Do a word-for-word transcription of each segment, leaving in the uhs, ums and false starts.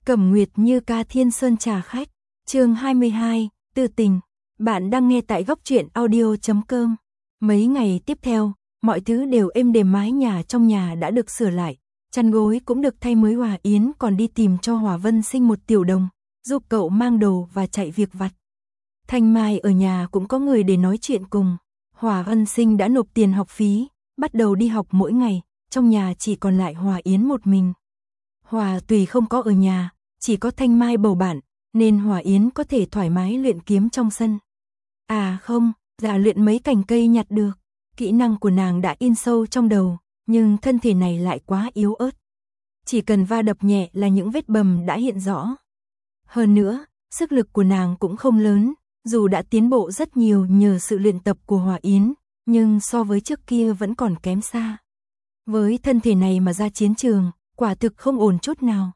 Cẩm Nguyệt Như Ca Thiên Sơn trà khách, chương hai mươi hai, Tư tình. Bạn đang nghe tại góc truyện audio chấm com. Mấy ngày tiếp theo, mọi thứ đều êm đềm, mái nhà trong nhà đã được sửa lại, chăn gối cũng được thay mới. Hòa Yến còn đi tìm cho Hòa Vân Sinh một tiểu đồng, giúp cậu mang đồ và chạy việc vặt. Thanh Mai ở nhà cũng có người để nói chuyện cùng. Hòa Vân Sinh đã nộp tiền học phí, bắt đầu đi học mỗi ngày, trong nhà chỉ còn lại Hòa Yến một mình. Hòa Tùy không có ở nhà, chỉ có Thanh Mai bầu bạn, nên Hòa Yến có thể thoải mái luyện kiếm trong sân. À không, là luyện mấy cành cây nhặt được. Kỹ năng của nàng đã in sâu trong đầu, nhưng thân thể này lại quá yếu ớt. Chỉ cần va đập nhẹ là những vết bầm đã hiện rõ. Hơn nữa, sức lực của nàng cũng không lớn, dù đã tiến bộ rất nhiều nhờ sự luyện tập của Hòa Yến, nhưng so với trước kia vẫn còn kém xa. Với thân thể này mà ra chiến trường, quả thực không ổn chút nào.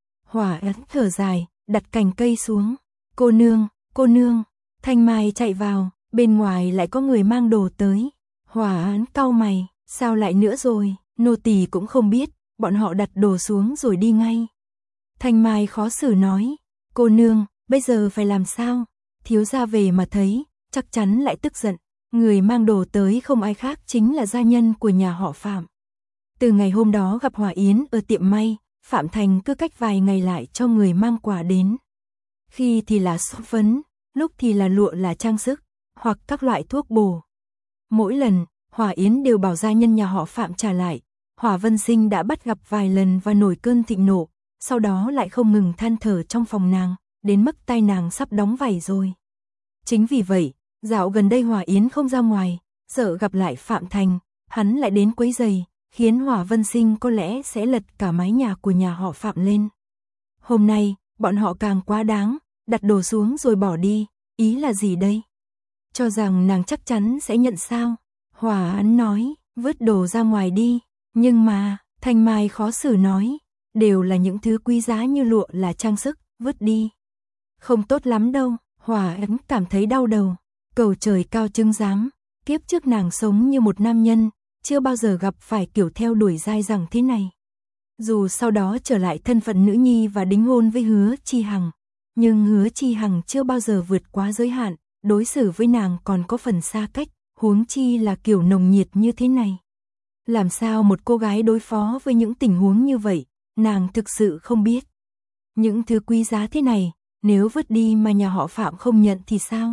Hòa Yến thở dài, đặt cành cây xuống. Cô nương, cô nương. Thanh Mai chạy vào, bên ngoài lại có người mang đồ tới. Hòa Yến cau mày, sao lại nữa rồi? Nô tỳ cũng không biết, bọn họ đặt đồ xuống rồi đi ngay. Thanh Mai khó xử nói, cô nương, bây giờ phải làm sao? Thiếu gia về mà thấy, chắc chắn lại tức giận. Người mang đồ tới không ai khác chính là gia nhân của nhà họ Phạm. Từ ngày hôm đó gặp Hòa Yến ở tiệm may, Phạm Thành cứ cách vài ngày lại cho người mang quà đến. Khi thì là son phấn, lúc thì là lụa là trang sức, hoặc các loại thuốc bổ. Mỗi lần, Hòa Yến đều bảo gia nhân nhà họ Phạm trả lại. Hòa Vân Sinh đã bắt gặp vài lần và nổi cơn thịnh nộ, sau đó lại không ngừng than thở trong phòng nàng, đến mức tai nàng sắp đóng vảy rồi. Chính vì vậy, dạo gần đây Hòa Yến không ra ngoài, sợ gặp lại Phạm Thành, hắn lại đến quấy rầy, khiến Hòa Vân Sinh có lẽ sẽ lật cả mái nhà của nhà họ Phạm lên. Hôm nay, bọn họ càng quá đáng, đặt đồ xuống rồi bỏ đi, ý là gì đây? Cho rằng nàng chắc chắn sẽ nhận sao? Hòa Yến nói, vứt đồ ra ngoài đi, nhưng mà, Thanh Mai khó xử nói, đều là những thứ quý giá như lụa là trang sức, vứt đi. Không tốt lắm đâu. Hòa Yến cảm thấy đau đầu, cầu trời cao chứng giám, kiếp trước nàng sống như một nam nhân, chưa bao giờ gặp phải kiểu theo đuổi dai dẳng thế này. Dù sau đó trở lại thân phận nữ nhi và đính hôn với Hứa Chi Hằng, nhưng Hứa Chi Hằng chưa bao giờ vượt quá giới hạn, đối xử với nàng còn có phần xa cách, huống chi là kiểu nồng nhiệt như thế này. Làm sao một cô gái đối phó với những tình huống như vậy, nàng thực sự không biết. Những thứ quý giá thế này, nếu vứt đi mà nhà họ Phạm không nhận thì sao?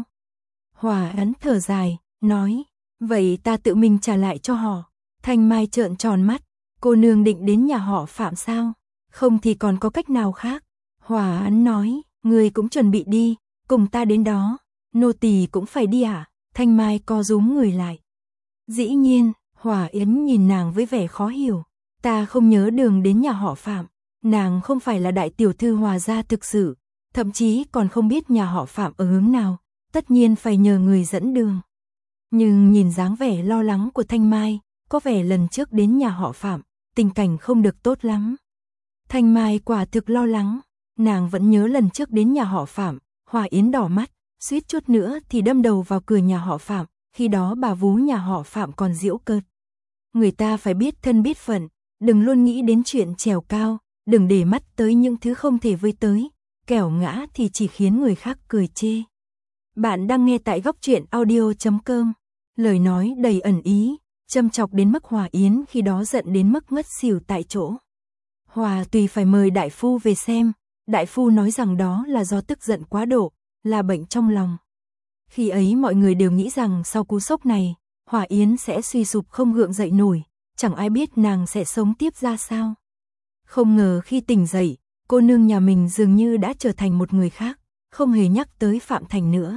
Hòa Yến thở dài, nói, vậy ta tự mình trả lại cho họ. Thanh Mai trợn tròn mắt, cô nương định đến nhà họ Phạm sao? Không thì còn có cách nào khác. Hòa Yến nói, người cũng chuẩn bị đi, cùng ta đến đó. Nô tỳ cũng phải đi à? Thanh Mai co rúm người lại. Dĩ nhiên, Hòa Yến nhìn nàng với vẻ khó hiểu. Ta không nhớ đường đến nhà họ Phạm. Nàng không phải là đại tiểu thư Hòa gia thực sự. Thậm chí còn không biết nhà họ Phạm ở hướng nào, tất nhiên phải nhờ người dẫn đường. Nhưng nhìn dáng vẻ lo lắng của Thanh Mai, có vẻ lần trước đến nhà họ Phạm, tình cảnh không được tốt lắm. Thanh Mai quả thực lo lắng, nàng vẫn nhớ lần trước đến nhà họ Phạm, Hòa Yến đỏ mắt, suýt chút nữa thì đâm đầu vào cửa nhà họ Phạm, khi đó bà vú nhà họ Phạm còn giễu cợt. Người ta phải biết thân biết phận, đừng luôn nghĩ đến chuyện trèo cao, đừng để mắt tới những thứ không thể với tới. Kẻo ngã thì chỉ khiến người khác cười chê. Bạn đang nghe tại góc truyện audio chấm com. Lời nói đầy ẩn ý, châm chọc đến mức Hòa Yến khi đó giận đến mức ngất xỉu tại chỗ. Hòa Tùy phải mời đại phu về xem, đại phu nói rằng đó là do tức giận quá độ, là bệnh trong lòng. Khi ấy mọi người đều nghĩ rằng sau cú sốc này, Hòa Yến sẽ suy sụp không gượng dậy nổi, chẳng ai biết nàng sẽ sống tiếp ra sao. Không ngờ khi tỉnh dậy, cô nương nhà mình dường như đã trở thành một người khác, không hề nhắc tới Phạm Thành nữa.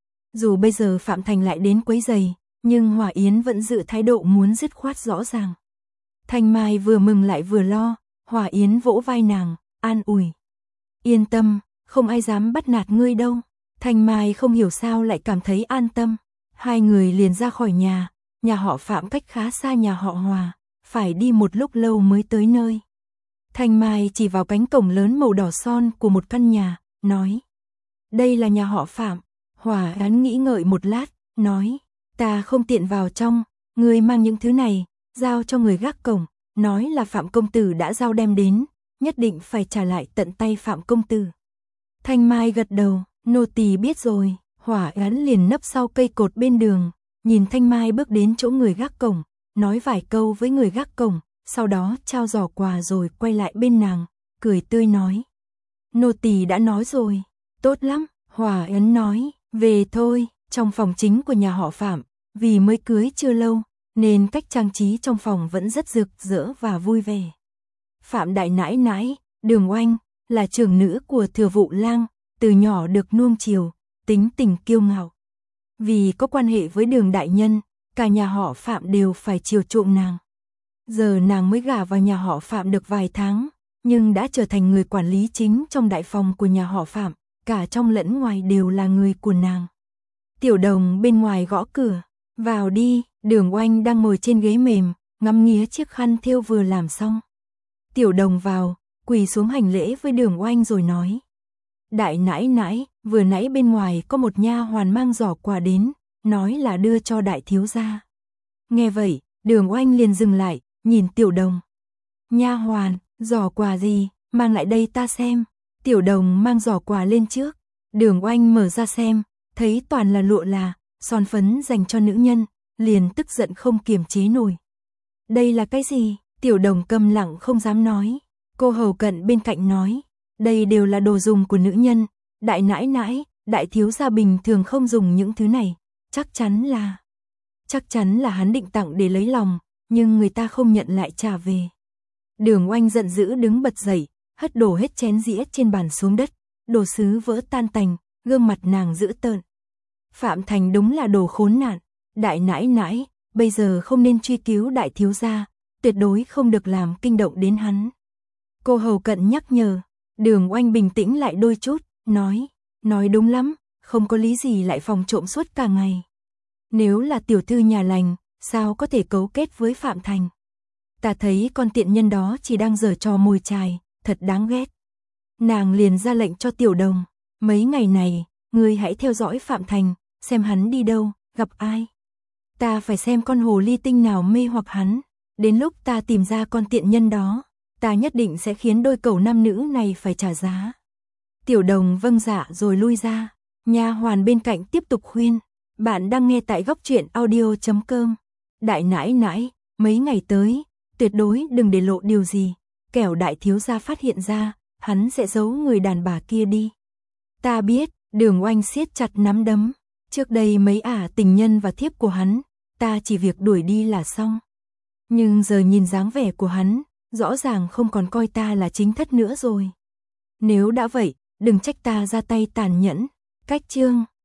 Dù bây giờ Phạm Thành lại đến quấy rầy, nhưng Hòa Yến vẫn giữ thái độ muốn dứt khoát rõ ràng. Thanh Mai vừa mừng lại vừa lo, Hòa Yến vỗ vai nàng, an ủi. Yên tâm, không ai dám bắt nạt ngươi đâu. Thanh Mai không hiểu sao lại cảm thấy an tâm. Hai người liền ra khỏi nhà, nhà họ Phạm cách khá xa nhà họ Hòa, phải đi một lúc lâu mới tới nơi. Thanh Mai chỉ vào cánh cổng lớn màu đỏ son của một căn nhà, nói. Đây là nhà họ Phạm. Hòa Yến nghĩ ngợi một lát, nói. Ta không tiện vào trong, ngươi mang những thứ này, giao cho người gác cổng, nói là Phạm công tử đã giao đem đến, nhất định phải trả lại tận tay Phạm công tử. Thanh Mai gật đầu, nô tỳ biết rồi. Hỏa Án liền nấp sau cây cột bên đường, nhìn Thanh Mai bước đến chỗ người gác cổng, nói vài câu với người gác cổng, sau đó trao giỏ quà rồi quay lại bên nàng, cười tươi nói. Nô tỳ đã nói rồi, tốt lắm. Hỏa Án nói, về thôi. Trong phòng chính của nhà họ Phạm, vì mới cưới chưa lâu, nên cách trang trí trong phòng vẫn rất rực rỡ và vui vẻ. Phạm đại nãi nãi, Đường Oanh, là trưởng nữ của Thừa Vụ Lang, từ nhỏ được nuông chiều, tính tình kiêu ngạo. Vì có quan hệ với Đường đại nhân, cả nhà họ Phạm đều phải chiều chuộng nàng. Giờ nàng mới gả vào nhà họ Phạm được vài tháng, nhưng đã trở thành người quản lý chính trong đại phòng của nhà họ Phạm, cả trong lẫn ngoài đều là người của nàng. Tiểu Đồng bên ngoài gõ cửa, vào đi. Đường Oanh đang ngồi trên ghế mềm, ngắm nghía chiếc khăn thêu vừa làm xong. Tiểu Đồng vào, quỳ xuống hành lễ với Đường Oanh rồi nói. Đại nãi nãi, vừa nãy bên ngoài có một nha hoàn mang giỏ quà đến, nói là đưa cho đại thiếu gia. Nghe vậy, Đường Oanh liền dừng lại, nhìn Tiểu Đồng. Nha hoàn, giỏ quà gì, mang lại đây ta xem. Tiểu Đồng mang giỏ quà lên trước, Đường Oanh mở ra xem, thấy toàn là lụa là, son phấn dành cho nữ nhân, liền tức giận không kiềm chế nổi. Đây là cái gì? Tiểu Đồng câm lặng không dám nói. Cô hầu cận bên cạnh nói, đây đều là đồ dùng của nữ nhân, đại nãi nãi, đại thiếu gia bình thường không dùng những thứ này, chắc chắn là... Chắc chắn là hắn định tặng để lấy lòng, nhưng người ta không nhận lại trả về. Đường Oanh giận dữ đứng bật dậy, hất đổ hết chén dĩa trên bàn xuống đất, đồ sứ vỡ tan tành, gương mặt nàng dữ tợn. Phạm Thành đúng là đồ khốn nạn, đại nãi nãi, bây giờ không nên truy cứu đại thiếu gia, tuyệt đối không được làm kinh động đến hắn. Cô hầu cận nhắc nhở, Đường Oanh bình tĩnh lại đôi chút, nói, nói đúng lắm, không có lý gì lại phòng trộm suốt cả ngày. Nếu là tiểu thư nhà lành, sao có thể cấu kết với Phạm Thành? Ta thấy con tiện nhân đó chỉ đang giở trò mồi chài, thật đáng ghét. Nàng liền ra lệnh cho Tiểu Đồng, mấy ngày này, ngươi hãy theo dõi Phạm Thành, xem hắn đi đâu, gặp ai. Ta phải xem con hồ ly tinh nào mê hoặc hắn, đến lúc ta tìm ra con tiện nhân đó, ta nhất định sẽ khiến đôi cẩu nam nữ này phải trả giá. Tiểu Đồng vâng dạ rồi lui ra, nha hoàn bên cạnh tiếp tục khuyên, bạn đang nghe tại góc truyện audio chấm com. Đại nãi nãi, mấy ngày tới, tuyệt đối đừng để lộ điều gì, kẻo đại thiếu gia phát hiện ra, hắn sẽ giấu người đàn bà kia đi. Ta biết. Đường Oanh siết chặt nắm đấm, trước đây mấy ả tình nhân và thiếp của hắn, ta chỉ việc đuổi đi là xong. Nhưng giờ nhìn dáng vẻ của hắn, rõ ràng không còn coi ta là chính thất nữa rồi. Nếu đã vậy, đừng trách ta ra tay tàn nhẫn. Cách chương